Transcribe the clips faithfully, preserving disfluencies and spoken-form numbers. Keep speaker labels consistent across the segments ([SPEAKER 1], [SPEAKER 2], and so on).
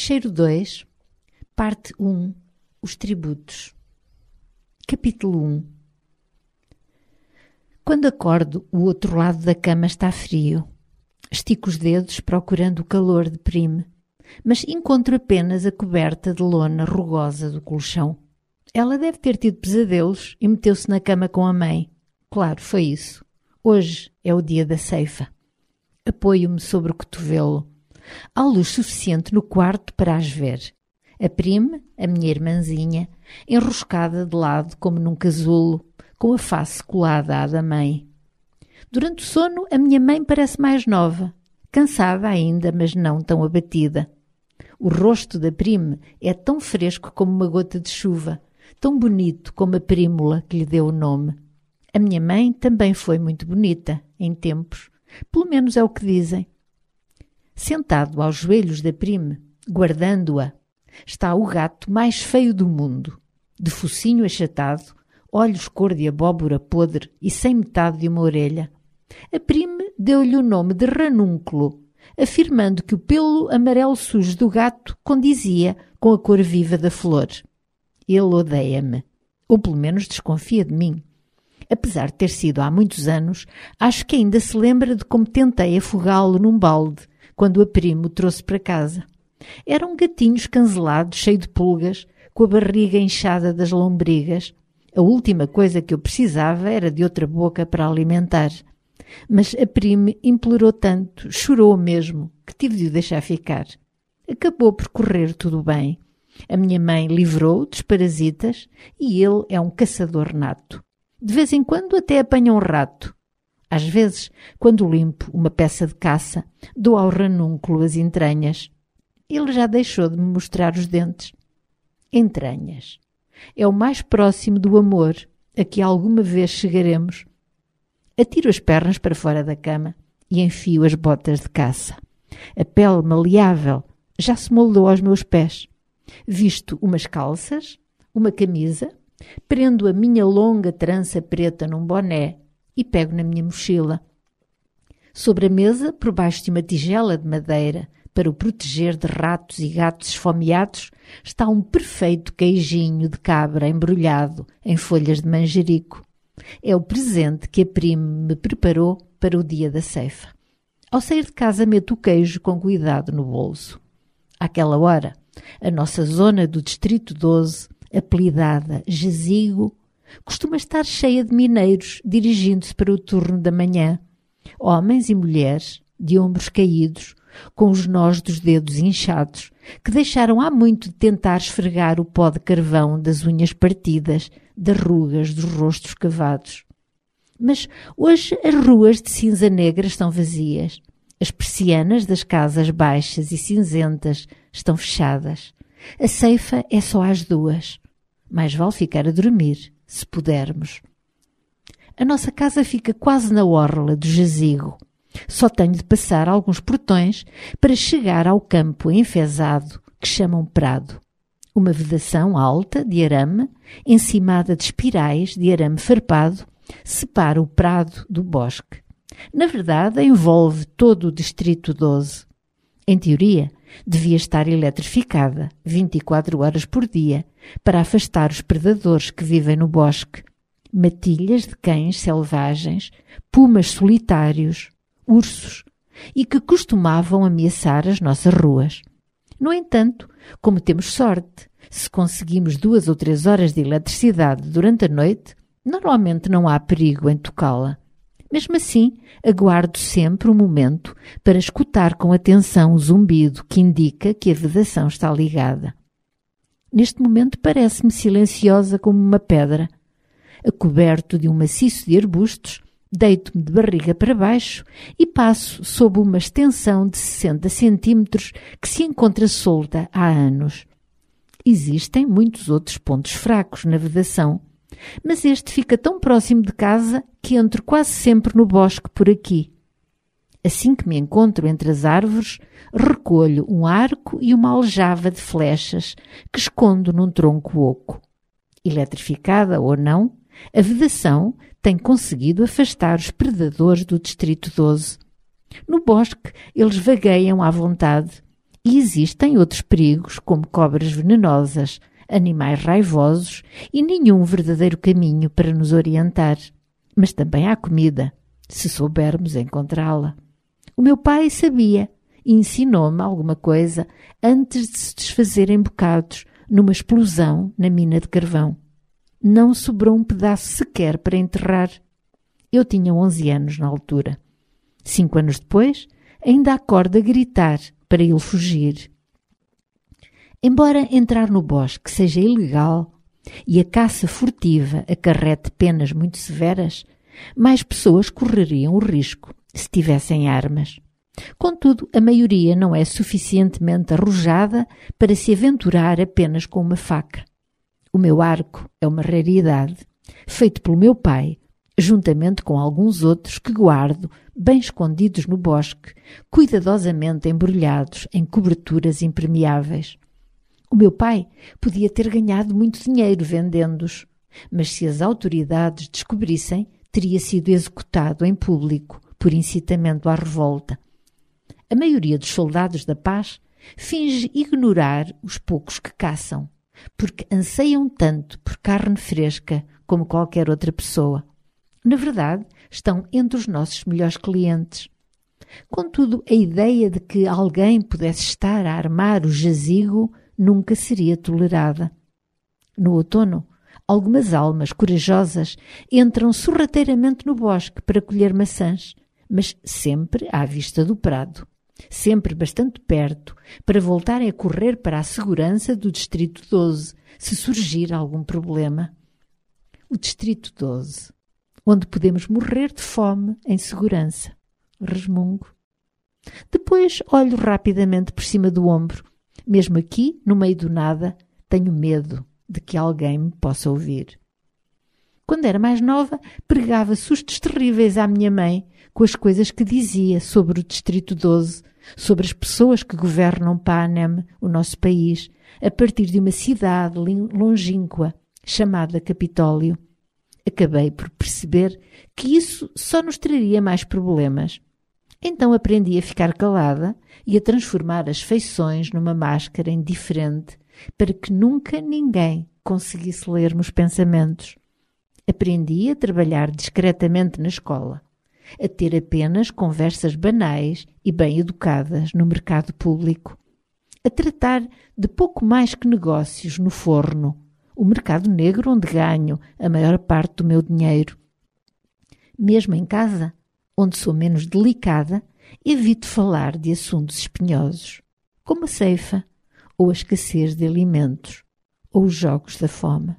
[SPEAKER 1] Fecheiro dois, parte um, os tributos. Capítulo um. Quando acordo, o outro lado da cama está frio. Estico os dedos procurando o calor de Prime, mas encontro apenas a coberta de lona rugosa do colchão. Ela deve ter tido pesadelos e meteu-se na cama com a mãe. Claro, foi isso. Hoje é o dia da ceifa. Apoio-me sobre o cotovelo. Há luz suficiente no quarto para as ver. A Prime, a minha irmãzinha, enroscada de lado como num casulo, com a face colada à da mãe. Durante o sono, a minha mãe parece mais nova, cansada ainda, mas não tão abatida. O rosto da Prime é tão fresco como uma gota de chuva, tão bonito como a prímula que lhe deu o nome. A minha mãe também foi muito bonita, em tempos, pelo menos é o que dizem. Sentado aos joelhos da Prime, guardando-a, está o gato mais feio do mundo, de focinho achatado, olhos cor de abóbora podre e sem metade de uma orelha. A Prime deu-lhe o nome de Ranúnculo, afirmando que o pelo amarelo sujo do gato condizia com a cor viva da flor. Ele odeia-me, ou pelo menos desconfia de mim. Apesar de ter sido há muitos anos, acho que ainda se lembra de como tentei afogá-lo num balde, quando a Prime o trouxe para casa. Era um gatinho escancelado, cheio de pulgas, com a barriga inchada das lombrigas. A última coisa que eu precisava era de outra boca para alimentar. Mas a Prime implorou tanto, chorou mesmo, que tive de o deixar ficar. Acabou por correr tudo bem. A minha mãe livrou-o dos parasitas e ele é um caçador nato. De vez em quando até apanha um rato. Às vezes, quando limpo uma peça de caça, dou ao ranúnculo as entranhas. Ele já deixou de me mostrar os dentes. Entranhas. É o mais próximo do amor a que alguma vez chegaremos. Atiro as pernas para fora da cama e enfio as botas de caça. A pele maleável já se moldou aos meus pés. Visto umas calças, uma camisa, prendo a minha longa trança preta num boné e pego na minha mochila. Sobre a mesa, por baixo de uma tigela de madeira, para o proteger de ratos e gatos esfomeados, está um perfeito queijinho de cabra embrulhado em folhas de manjerico. É o presente que a Prime me preparou para o dia da ceifa. Ao sair de casa, meto o queijo com cuidado no bolso. Àquela hora, a nossa zona do Distrito doze, apelidada Jazigo, costuma estar cheia de mineiros dirigindo-se para o turno da manhã. Homens e mulheres, de ombros caídos, com os nós dos dedos inchados, que deixaram há muito de tentar esfregar o pó de carvão das unhas partidas, das rugas dos rostos cavados. Mas hoje as ruas de cinza negra estão vazias. As persianas das casas baixas e cinzentas estão fechadas. A ceifa é só às duas. Mais vale ficar a dormir, se pudermos. A nossa casa fica quase na orla do jazigo. Só tenho de passar alguns portões para chegar ao campo enfezado que chamam prado. Uma vedação alta de arame, encimada de espirais de arame farpado, separa o prado do bosque. Na verdade, envolve todo o Distrito doze. Em teoria, devia estar eletrificada vinte e quatro horas por dia para afastar os predadores que vivem no bosque. Matilhas de cães selvagens, pumas solitários, ursos, e que costumavam ameaçar as nossas ruas. No entanto, como temos sorte, se conseguimos duas ou três horas de eletricidade durante a noite, normalmente não há perigo em tocá-la. Mesmo assim, aguardo sempre um momento para escutar com atenção o zumbido que indica que a vedação está ligada. Neste momento parece-me silenciosa como uma pedra. Acoberto de um maciço de arbustos, deito-me de barriga para baixo e passo sob uma extensão de sessenta centímetros que se encontra solta há anos. Existem muitos outros pontos fracos na vedação, mas este fica tão próximo de casa que entro quase sempre no bosque por aqui. Assim que me encontro entre as árvores, recolho um arco e uma aljava de flechas que escondo num tronco oco. Eletrificada ou não, a vedação tem conseguido afastar os predadores do Distrito doze. No bosque, eles vagueiam à vontade E existem outros perigos, como cobras venenosas, animais raivosos e nenhum verdadeiro caminho para nos orientar. Mas também há comida, se soubermos encontrá-la. O meu pai sabia e ensinou-me alguma coisa antes de se desfazer em bocados numa explosão na mina de carvão. Não sobrou um pedaço sequer para enterrar. Eu tinha onze anos na altura. Cinco anos depois, ainda acordo a gritar para ele fugir. Embora entrar no bosque seja ilegal e a caça furtiva acarrete penas muito severas, mais pessoas correriam o risco se tivessem armas. Contudo, a maioria não é suficientemente arrojada para se aventurar apenas com uma faca. O meu arco é uma raridade, feito pelo meu pai, juntamente com alguns outros que guardo bem escondidos no bosque, cuidadosamente embrulhados em coberturas impermeáveis. O meu pai podia ter ganhado muito dinheiro vendendo-os, mas se as autoridades descobrissem, teria sido executado em público por incitamento à revolta. A maioria dos soldados da paz finge ignorar os poucos que caçam, porque anseiam tanto por carne fresca como qualquer outra pessoa. Na verdade, estão entre os nossos melhores clientes. Contudo, a ideia de que alguém pudesse estar a armar o jazigo nunca seria tolerada. No outono, algumas almas corajosas entram sorrateiramente no bosque para colher maçãs, mas sempre à vista do prado, sempre bastante perto, para voltarem a correr para a segurança do Distrito doze, se surgir algum problema. O Distrito doze, onde podemos morrer de fome em segurança. Resmungo. Depois olho rapidamente por cima do ombro. Mesmo aqui, no meio do nada, tenho medo de que alguém me possa ouvir. Quando era mais nova, pregava sustos terríveis à minha mãe com as coisas que dizia sobre o Distrito doze, sobre as pessoas que governam Panem, o nosso país, a partir de uma cidade longínqua chamada Capitólio. Acabei por perceber que isso só nos traria mais problemas. Então aprendi a ficar calada e a transformar as feições numa máscara indiferente para que nunca ninguém conseguisse ler meus pensamentos. Aprendi a trabalhar discretamente na escola, a ter apenas conversas banais e bem educadas no mercado público, a tratar de pouco mais que negócios no forno, o mercado negro onde ganho a maior parte do meu dinheiro. Mesmo em casa, onde sou menos delicada, evito falar de assuntos espinhosos, como a ceifa, ou a escassez de alimentos, ou os jogos da fome.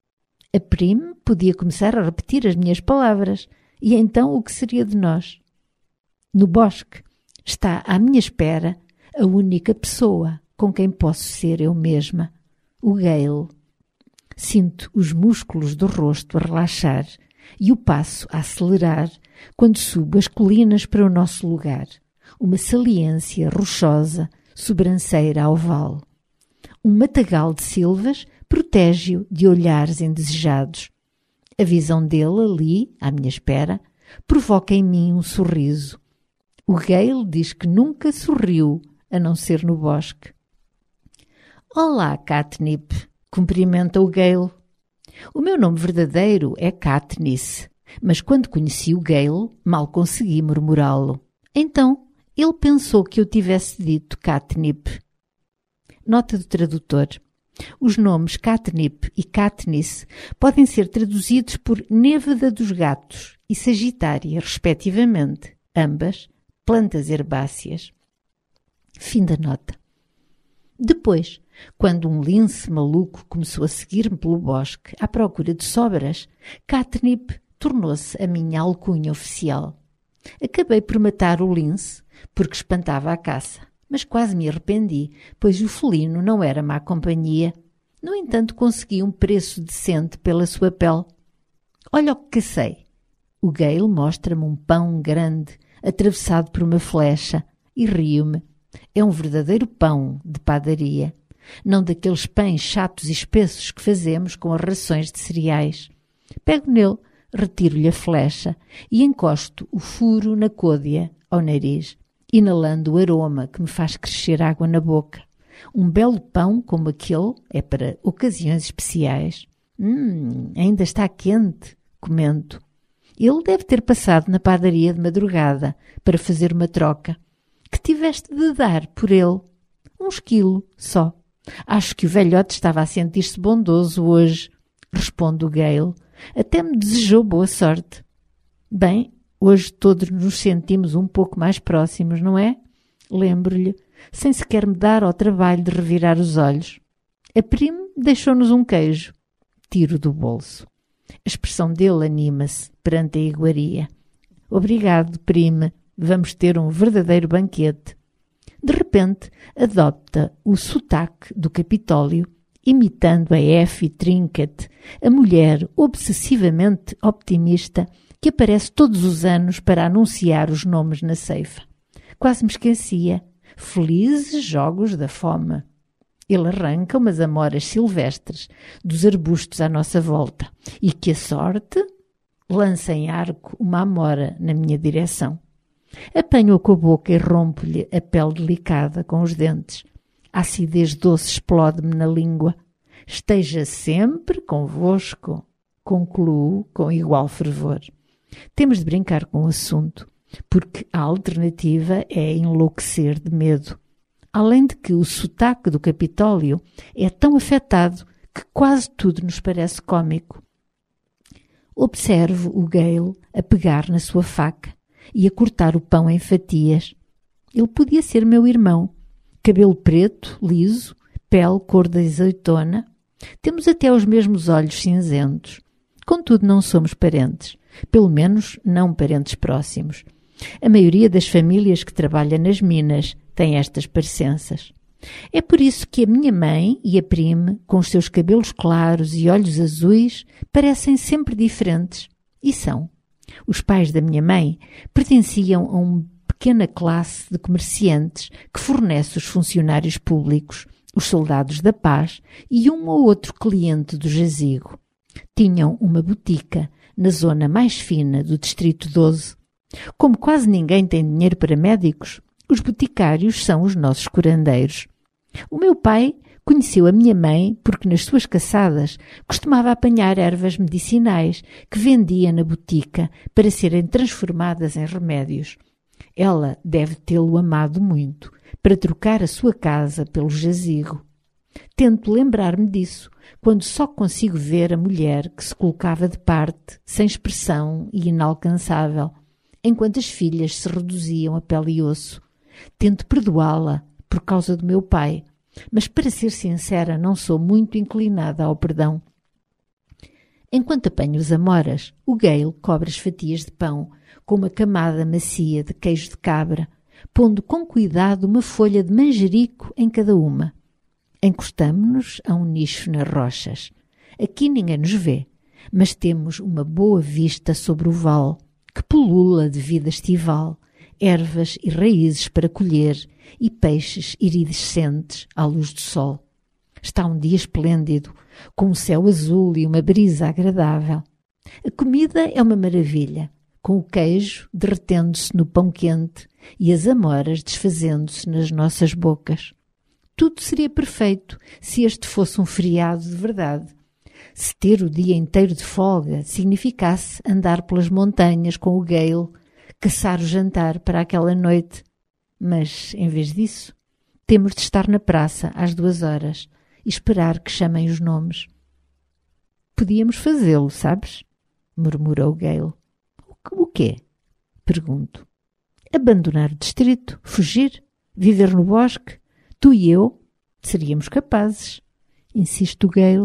[SPEAKER 1] A Prim podia começar a repetir as minhas palavras, e então o que seria de nós? No bosque está à minha espera a única pessoa com quem posso ser eu mesma, o Gale. Sinto os músculos do rosto a relaxar e o passo a acelerar quando subo as colinas para o nosso lugar, uma saliência rochosa, sobranceira ao vale. Um matagal de silvas protege-o de olhares indesejados. A visão dele ali, à minha espera, provoca em mim um sorriso. O Gale diz que nunca sorriu, a não ser no bosque. Olá, Catnip, cumprimenta o Gale. O meu nome verdadeiro é Katniss, mas quando conheci o Gale, mal consegui murmurá-lo. Então, ele pensou que eu tivesse dito Catnip. Nota do tradutor. Os nomes Catnip e Katniss podem ser traduzidos por Névada dos Gatos e Sagitária, respectivamente, ambas plantas herbáceas. Fim da nota. Depois, quando um lince maluco começou a seguir-me pelo bosque à procura de sobras, Catnip tornou-se a minha alcunha oficial. Acabei por matar o lince porque espantava a caça, mas quase me arrependi, pois o felino não era má companhia. No entanto, consegui um preço decente pela sua pele. Olha o que cacei. O Gale mostra-me um pão grande, atravessado por uma flecha, e rio-me. É um verdadeiro pão de padaria, não daqueles pães chatos e espessos que fazemos com as rações de cereais. Pego nele, retiro-lhe a flecha e encosto o furo na côdea ao nariz. inalando o aroma que me faz crescer água na boca. Um belo pão como aquele é para ocasiões especiais. Hum, ainda está quente, comento. Ele deve ter passado na padaria de madrugada para fazer uma troca. Que tiveste de dar por ele? Um esquilo só. Acho que o velhote estava a sentir-se bondoso hoje, responde o Gale. Até me desejou boa sorte. Bem, hoje todos nos sentimos um pouco mais próximos, não é? Lembro-lhe, sem sequer me dar ao trabalho de revirar os olhos. A prima deixou-nos um queijo. Tiro do bolso. A expressão dele anima-se perante a iguaria. Obrigado, prima. Vamos ter um verdadeiro banquete. De repente, adopta o sotaque do Capitólio, imitando a Effie Trinket, a mulher obsessivamente optimista que aparece todos os anos para anunciar os nomes na ceifa. Quase me esquecia. Felizes Jogos da Fome. Ele arranca umas amoras silvestres dos arbustos à nossa volta e que a sorte lança em arco uma amora na minha direção. Apanho-a com a boca e rompo-lhe a pele delicada com os dentes. A acidez doce explode-me na língua. Esteja sempre convosco, concluo com igual fervor. Temos de brincar com o assunto, porque a alternativa é enlouquecer de medo. Além de que o sotaque do Capitólio é tão afetado que quase tudo nos parece cômico. Observo o Gale a pegar na sua faca e a cortar o pão em fatias. Ele podia ser meu irmão. Cabelo preto, liso, pele cor de azeitona. Temos até os mesmos olhos cinzentos. Contudo, não somos parentes. Pelo menos, não parentes próximos. A maioria das famílias que trabalha nas minas tem estas parecenças. É por isso que a minha mãe e a prima, com os seus cabelos claros e olhos azuis, parecem sempre diferentes. E são. Os pais da minha mãe pertenciam a uma pequena classe de comerciantes que fornece os funcionários públicos, os soldados da paz e um ou outro cliente do jazigo. Tinham uma botica na zona mais fina do Distrito doze. Como quase ninguém tem dinheiro para médicos, os boticários são os nossos curandeiros. O meu pai conheceu a minha mãe porque nas suas caçadas costumava apanhar ervas medicinais que vendia na botica para serem transformadas em remédios. Ela deve tê-lo amado muito para trocar a sua casa pelo jazigo. Tento lembrar-me disso quando só consigo ver a mulher que se colocava de parte, sem expressão e inalcançável, enquanto as filhas se reduziam a pele e osso. Tento perdoá-la por causa do meu pai, mas para ser sincera não sou muito inclinada ao perdão. Enquanto apanho os amoras, o Gale cobre as fatias de pão com uma camada macia de queijo de cabra, pondo com cuidado uma folha de manjerico em cada uma. Encostamo-nos a um nicho nas rochas. Aqui ninguém nos vê, mas temos uma boa vista sobre o vale, que pulula de vida estival, ervas e raízes para colher e peixes iridescentes à luz do sol. Está um dia esplêndido, com um céu azul e uma brisa agradável. A comida é uma maravilha, com o queijo derretendo-se no pão quente e as amoras desfazendo-se nas nossas bocas. Tudo seria perfeito se este fosse um feriado de verdade. Se ter o dia inteiro de folga significasse andar pelas montanhas com o Gale, caçar o jantar para aquela noite. Mas, em vez disso, temos de estar na praça às duas horas e esperar que chamem os nomes. Podíamos fazê-lo, sabes? Murmura o Gale. O quê? Pergunto. Abandonar o distrito, fugir, viver no bosque. Tu e eu seríamos capazes, insiste o Gale.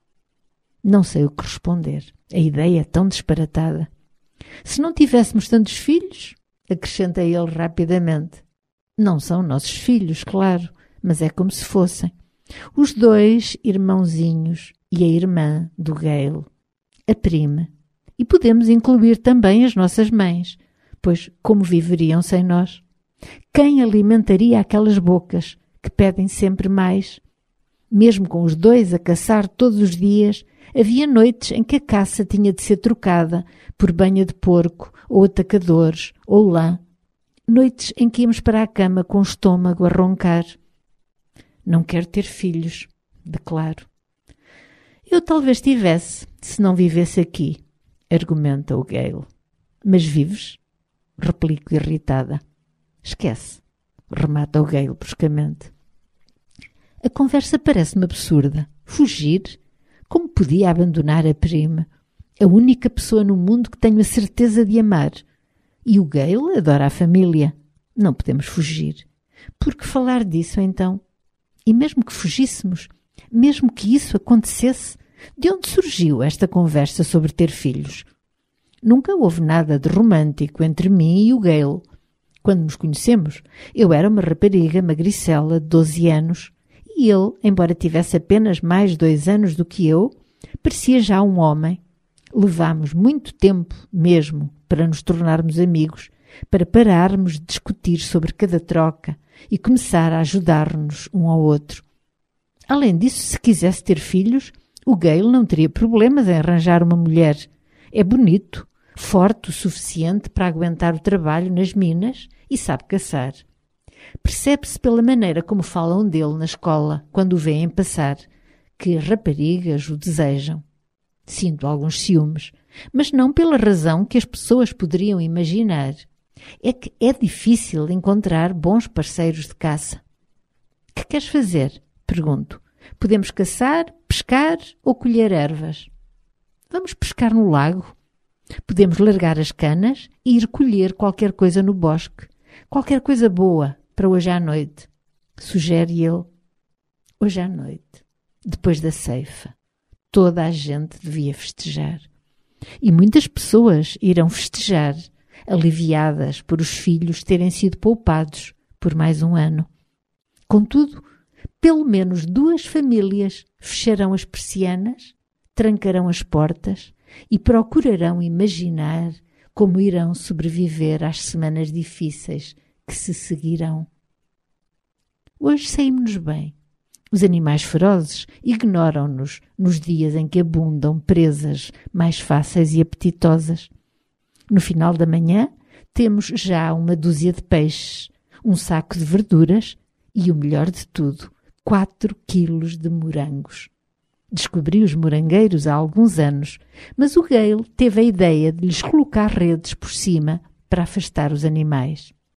[SPEAKER 1] Não sei o que responder. A ideia é tão disparatada. Se não tivéssemos tantos filhos, acrescenta ele rapidamente. Não são nossos filhos, claro, mas é como se fossem. Os dois irmãozinhos e a irmã do Gale, a prima. E podemos incluir também as nossas mães, pois como viveriam sem nós? Quem alimentaria aquelas bocas que pedem sempre mais? Mesmo com os dois a caçar todos os dias, havia noites em que a caça tinha de ser trocada por banha de porco, ou atacadores, ou lã. Noites em que íamos para a cama com o estômago a roncar. Não quero ter filhos, declaro. Eu talvez tivesse, se não vivesse aqui, argumenta o Gale. Mas vives? Replico irritada. Esquece, remata o Gale bruscamente. A conversa parece-me absurda. Fugir? Como podia abandonar a Prime, a única pessoa no mundo que tenho a certeza de amar? E o Gale adora a família. Não podemos fugir. Por que falar disso, então? E mesmo que fugíssemos, mesmo que isso acontecesse, de onde surgiu esta conversa sobre ter filhos? Nunca houve nada de romântico entre mim e o Gale. Quando nos conhecemos, eu era uma rapariga magricela de doze anos e ele, embora tivesse apenas mais dois anos do que eu, parecia já um homem. Levámos muito tempo mesmo para nos tornarmos amigos, para pararmos de discutir sobre cada troca e começar a ajudar-nos um ao outro. Além disso, se quisesse ter filhos, o Gale não teria problemas em arranjar uma mulher. É bonito, forte o suficiente para aguentar o trabalho nas minas e sabe caçar. Percebe-se pela maneira como falam dele na escola, quando o veem passar, que as raparigas o desejam. Sinto alguns ciúmes, mas não pela razão que as pessoas poderiam imaginar. É que é difícil encontrar bons parceiros de caça. Que queres fazer? Pergunto. Podemos caçar, pescar ou colher ervas? Vamos pescar no lago? Podemos largar as canas e ir colher qualquer coisa no bosque. Qualquer coisa boa para hoje à noite. Sugere ele. Hoje à noite, depois da ceifa, toda a gente devia festejar. E muitas pessoas irão festejar, aliviadas por os filhos terem sido poupados por mais um ano. Contudo, pelo menos duas famílias fecharão as persianas, trancarão as portas e procurarão imaginar como irão sobreviver às semanas difíceis que se seguirão. Hoje saímos-nos bem. Os animais ferozes ignoram-nos nos dias em que abundam presas mais fáceis e apetitosas. No final da manhã, temos já uma dúzia de peixes, um saco de verduras e, o melhor de tudo, quatro quilos de morangos. Descobri os morangueiros há alguns anos, mas o Gale teve a ideia de lhes colocar redes por cima para afastar os animais.